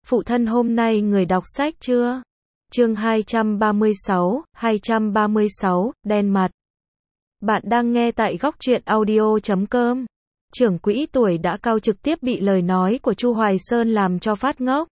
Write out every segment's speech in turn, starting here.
Phụ thân hôm nay người đọc sách chưa? Chương 236, đen mặt. Bạn đang nghe tại góc truyện audio.com. Trưởng quỹ tuổi đã cao trực tiếp bị lời nói của Chu Hoài Sơn làm cho phát ngốc.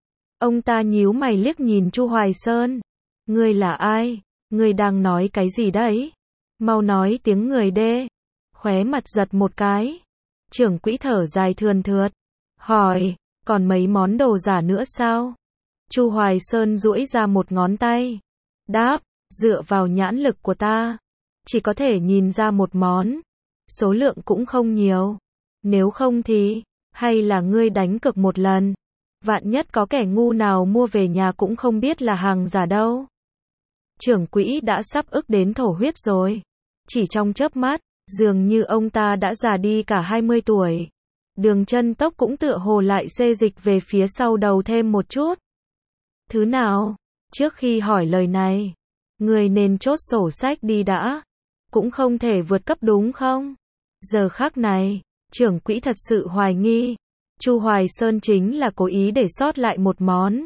Ông ta nhíu mày liếc nhìn Chu Hoài Sơn. Ngươi là ai? Ngươi đang nói cái gì đấy? Mau nói tiếng người đê. Khóe mặt giật một cái. Trưởng quỹ thở dài thườn thượt. Hỏi, còn mấy món đồ giả nữa sao? Chu Hoài Sơn duỗi ra một ngón tay. Đáp, dựa vào nhãn lực của ta, chỉ có thể nhìn ra một món. Số lượng cũng không nhiều. Nếu không thì, hay là ngươi đánh cược một lần. Vạn nhất có kẻ ngu nào mua về nhà cũng không biết là hàng giả đâu. Trưởng quỹ đã sắp ức đến thổ huyết rồi. Chỉ trong chớp mắt, dường như ông ta đã già đi cả 20 tuổi. Đường chân tóc cũng tựa hồ lại xê dịch về phía sau đầu thêm một chút. Thứ nào? Trước khi hỏi lời này, người nên chốt sổ sách đi đã. Cũng không thể vượt cấp đúng không? Giờ khắc này, trưởng quỹ thật sự hoài nghi. Chu Hoài Sơn chính là cố ý để sót lại một món.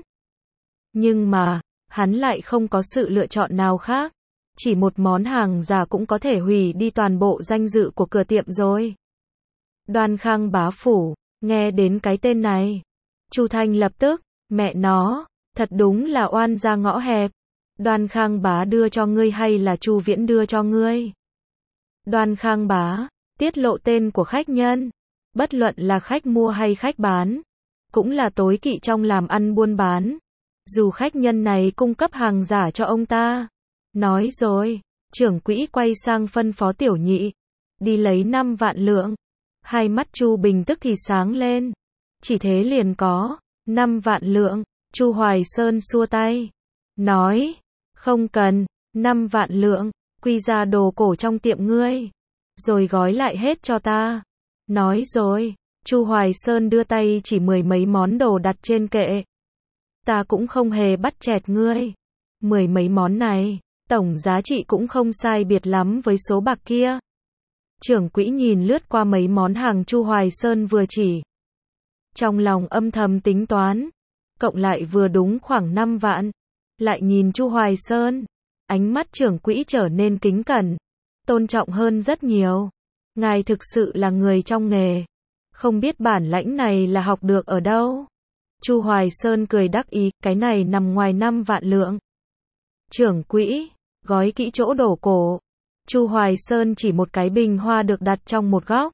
Nhưng mà, hắn lại không có sự lựa chọn nào khác. Chỉ một món hàng giả cũng có thể hủy đi toàn bộ danh dự của cửa tiệm rồi. Đoan Khang bá phủ, nghe đến cái tên này. Chu Thanh lập tức, mẹ nó, thật đúng là oan ra ngõ hẹp. Đoan Khang bá đưa cho ngươi hay là Chu Viễn đưa cho ngươi? Đoan Khang bá, tiết lộ tên của khách nhân. Bất luận là khách mua hay khách bán, cũng là tối kỵ trong làm ăn buôn bán. Dù khách nhân này cung cấp hàng giả cho ông ta. Nói rồi, trưởng quỹ quay sang phân phó Tiểu Nhị. Đi lấy 5 vạn lượng. Hai mắt Chu Bình tức thì sáng lên. Chỉ thế liền có 5 vạn lượng. Chu Hoài Sơn xua tay. Nói, không cần, 5 vạn lượng, quy ra đồ cổ trong tiệm ngươi. Rồi gói lại hết cho ta. Nói rồi, Chu Hoài Sơn đưa tay chỉ 10 mấy món đồ đặt trên kệ. Ta cũng không hề bắt chẹt ngươi. 10 mấy món này, tổng giá trị cũng không sai biệt lắm với số bạc kia. Trưởng quỹ nhìn lướt qua mấy món hàng Chu Hoài Sơn vừa chỉ. Trong lòng âm thầm tính toán, cộng lại vừa đúng khoảng 5 vạn. Lại nhìn Chu Hoài Sơn, ánh mắt trưởng quỹ trở nên kính cẩn, tôn trọng hơn rất nhiều. Ngài thực sự là người trong nghề, không biết bản lãnh này là học được ở đâu. Chu Hoài Sơn cười đắc ý, cái này nằm ngoài 5 vạn lượng. Trưởng quỹ, gói kỹ chỗ đổ cổ. Chu Hoài Sơn chỉ một cái bình hoa được đặt trong một góc.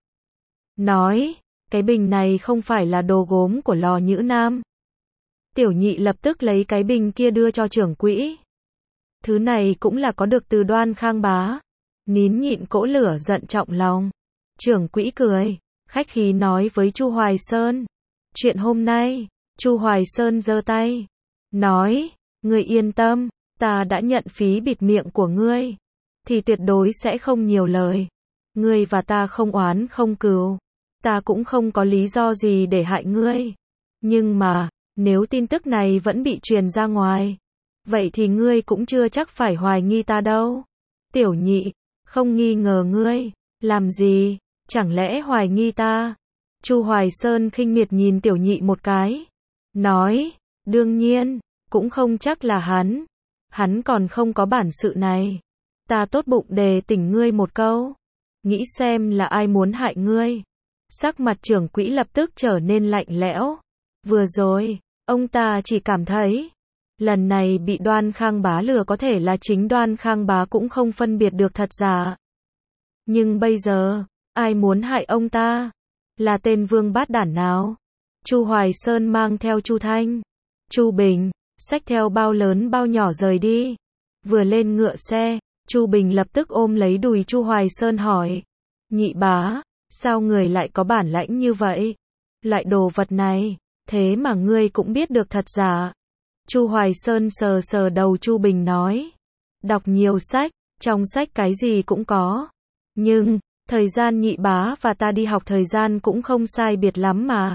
Nói, cái bình này không phải là đồ gốm của Lò Nhữ Nam. Tiểu Nhị lập tức lấy cái bình kia đưa cho trưởng quỹ. Thứ này cũng là có được từ Đoan Khang bá. Nín nhịn cỗ lửa giận trọng lòng. Trưởng quỹ cười, khách khí nói với Chu Hoài Sơn. Chuyện hôm nay, Chu Hoài Sơn giơ tay. Nói, ngươi yên tâm, ta đã nhận phí bịt miệng của ngươi. Thì tuyệt đối sẽ không nhiều lời. Ngươi và ta không oán không cừu. Ta cũng không có lý do gì để hại ngươi. Nhưng mà, nếu tin tức này vẫn bị truyền ra ngoài, vậy thì ngươi cũng chưa chắc phải hoài nghi ta đâu. Tiểu Nhị, không nghi ngờ ngươi. Làm gì? Chẳng lẽ hoài nghi ta? Chu Hoài Sơn khinh miệt nhìn Tiểu Nhị một cái. Nói, đương nhiên, cũng không chắc là hắn. Hắn còn không có bản sự này. Ta tốt bụng đề tỉnh ngươi một câu. Nghĩ xem là ai muốn hại ngươi. Sắc mặt trưởng quỹ lập tức trở nên lạnh lẽo. Vừa rồi, ông ta chỉ cảm thấy, lần này bị Đoan Khang bá lừa có thể là chính Đoan Khang bá cũng không phân biệt được thật giả. Nhưng bây giờ, ai muốn hại ông ta? Là tên vương bát đản nào? Chu Hoài Sơn mang theo Chu Thanh, Chu Bình, xách theo bao lớn bao nhỏ rời đi. Vừa lên ngựa xe, Chu Bình lập tức ôm lấy đùi Chu Hoài Sơn hỏi. Nhị bá, sao người lại có bản lãnh như vậy? Loại đồ vật này, thế mà ngươi cũng biết được thật giả. Chu Hoài Sơn sờ sờ đầu Chu Bình nói. Đọc nhiều sách, trong sách cái gì cũng có. Nhưng, thời gian nhị bá và ta đi học thời gian cũng không sai biệt lắm mà.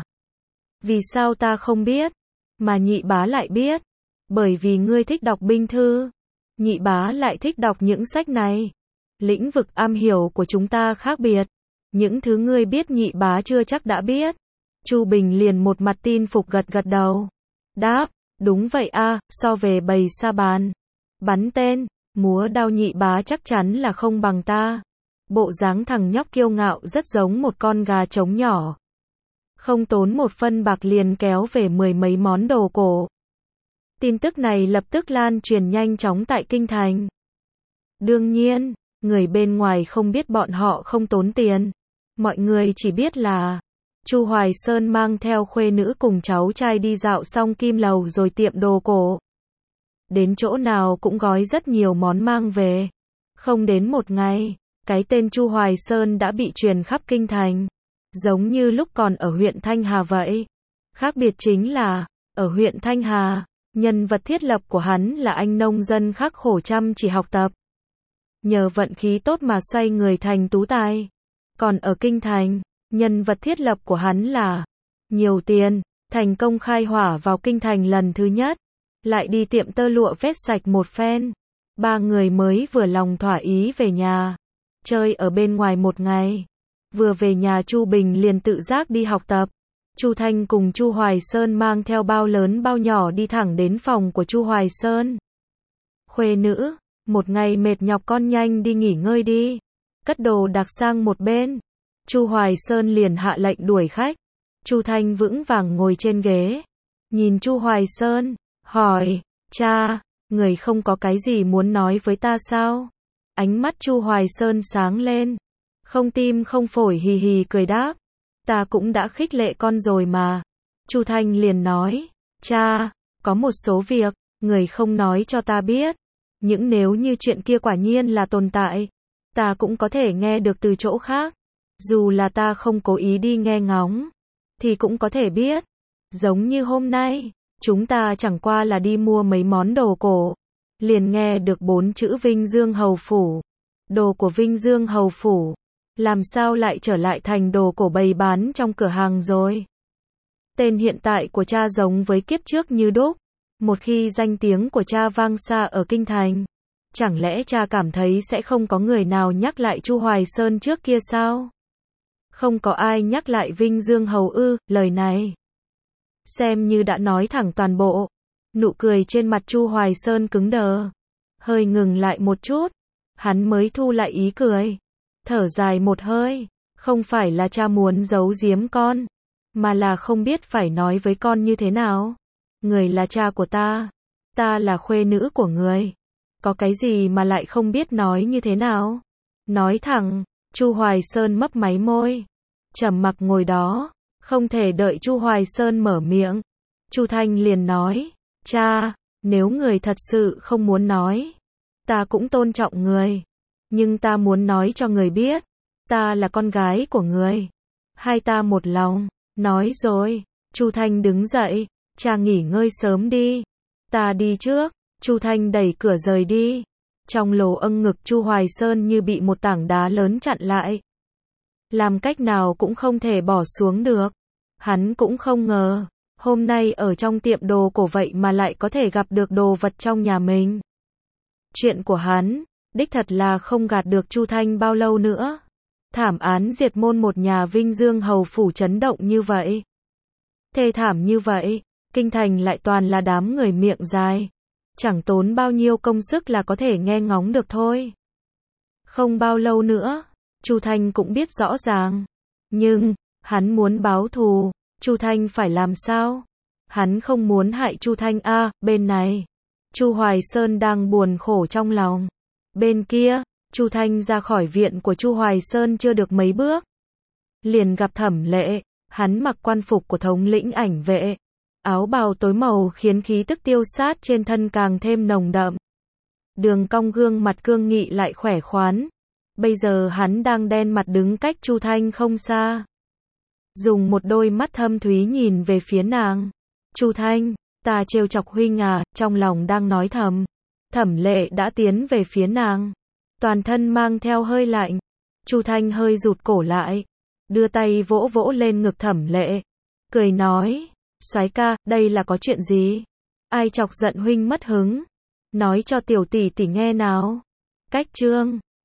Vì sao ta không biết, mà nhị bá lại biết? Bởi vì ngươi thích đọc binh thư. Nhị bá lại thích đọc những sách này. Lĩnh vực am hiểu của chúng ta khác biệt. Những thứ ngươi biết nhị bá chưa chắc đã biết. Chu Bình liền một mặt tin phục gật gật đầu. Đáp, đúng vậy a, so về bầy sa bàn, bắn tên, múa đao nhị bá chắc chắn là không bằng ta. Bộ dáng thằng nhóc kiêu ngạo rất giống một con gà trống nhỏ. Không tốn một phân bạc liền kéo về 10 mấy món đồ cổ. Tin tức này lập tức lan truyền nhanh chóng tại kinh thành. Đương nhiên, người bên ngoài không biết bọn họ không tốn tiền. Mọi người chỉ biết là Chu Hoài Sơn mang theo khuê nữ cùng cháu trai đi dạo xong kim lầu rồi tiệm đồ cổ. Đến chỗ nào cũng gói rất nhiều món mang về. Không đến một ngày, cái tên Chu Hoài Sơn đã bị truyền khắp kinh thành. Giống như lúc còn ở huyện Thanh Hà vậy. Khác biệt chính là, ở huyện Thanh Hà, nhân vật thiết lập của hắn là anh nông dân khắc khổ chăm chỉ học tập. Nhờ vận khí tốt mà xoay người thành tú tài. Còn ở kinh thành, nhân vật thiết lập của hắn là nhiều tiền, thành công khai hỏa vào kinh thành lần thứ nhất, lại đi tiệm tơ lụa vét sạch một phen. Ba người mới vừa lòng thỏa ý về nhà, chơi ở bên ngoài một ngày. Vừa về nhà Chu Bình liền tự giác đi học tập. Chu Thanh cùng Chu Hoài Sơn mang theo bao lớn bao nhỏ đi thẳng đến phòng của Chu Hoài Sơn. Khuê nữ, một ngày mệt nhọc con nhanh đi nghỉ ngơi đi. Cất đồ đạc sang một bên. Chu Hoài Sơn liền hạ lệnh đuổi khách. Chu Thanh vững vàng ngồi trên ghế. Nhìn Chu Hoài Sơn, hỏi, cha, người không có cái gì muốn nói với ta sao? Ánh mắt Chu Hoài Sơn sáng lên. Không tim không phổi hì hì cười đáp. Ta cũng đã khích lệ con rồi mà. Chu Thanh liền nói, cha, có một số việc, người không nói cho ta biết. Những nếu như chuyện kia quả nhiên là tồn tại, ta cũng có thể nghe được từ chỗ khác. Dù là ta không cố ý đi nghe ngóng, thì cũng có thể biết. Giống như hôm nay, chúng ta chẳng qua là đi mua mấy món đồ cổ. Liền nghe được 4 chữ Vinh Dương Hầu Phủ. Đồ của Vinh Dương Hầu Phủ. Làm sao lại trở lại thành đồ cổ bày bán trong cửa hàng rồi? Tên hiện tại của cha giống với kiếp trước như đúc. Một khi danh tiếng của cha vang xa ở kinh thành, chẳng lẽ cha cảm thấy sẽ không có người nào nhắc lại Chu Hoài Sơn trước kia sao? Không có ai nhắc lại Vinh Dương Hầu ư? Lời này xem như đã nói thẳng toàn bộ. Nụ cười trên mặt Chu Hoài Sơn cứng đờ, hơi ngừng lại một chút, hắn mới thu lại ý cười, thở dài một hơi. Không phải là cha muốn giấu giếm con, mà là không biết phải nói với con như thế nào. Người là cha của ta là khuê nữ của người. Có cái gì mà lại không biết nói như thế nào? Nói thẳng. Chu Hoài Sơn mấp máy môi, trầm mặc ngồi đó, không thể đợi Chu Hoài Sơn mở miệng. Chu Thanh liền nói, cha, nếu người thật sự không muốn nói, ta cũng tôn trọng người. Nhưng ta muốn nói cho người biết, ta là con gái của người. Hai ta một lòng. Nói rồi, Chu Thanh đứng dậy, cha nghỉ ngơi sớm đi. Ta đi trước. Chu Thanh đẩy cửa rời đi. Trong lồ âng ngực Chu Hoài Sơn như bị một tảng đá lớn chặn lại. Làm cách nào cũng không thể bỏ xuống được. Hắn cũng không ngờ, hôm nay ở trong tiệm đồ cổ vậy mà lại có thể gặp được đồ vật trong nhà mình. Chuyện của hắn, đích thật là không gạt được Chu Thanh bao lâu nữa. Thảm án diệt môn một nhà Vinh Dương Hầu Phủ chấn động như vậy. Thê thảm như vậy, kinh thành lại toàn là đám người miệng dài. Chẳng tốn bao nhiêu công sức là có thể nghe ngóng được thôi. Không bao lâu nữa, Chu Thanh cũng biết rõ ràng. Nhưng, hắn muốn báo thù, Chu Thanh phải làm sao? Hắn không muốn hại Chu Thanh a. Bên này, Chu Hoài Sơn đang buồn khổ trong lòng. Bên kia, Chu Thanh ra khỏi viện của Chu Hoài Sơn chưa được mấy bước, liền gặp Thẩm Lệ. Hắn mặc quan phục của thống lĩnh ảnh vệ, áo bào tối màu khiến khí tức tiêu sát trên thân càng thêm nồng đậm. Đường cong gương mặt cương nghị lại khỏe khoắn. Bây giờ hắn đang đen mặt đứng cách Chu Thanh không xa, dùng một đôi mắt thâm thúy nhìn về phía nàng. Chu Thanh, ta trêu chọc huynh à? Trong lòng đang nói thầm. Thẩm Lệ đã tiến về phía nàng, toàn thân mang theo hơi lạnh. Chu Thanh hơi rụt cổ lại, đưa tay vỗ vỗ lên ngực Thẩm Lệ, cười nói, soái ca, đây là có chuyện gì? Ai chọc giận huynh mất hứng? Nói cho tiểu tỷ tỷ nghe nào. Cách chương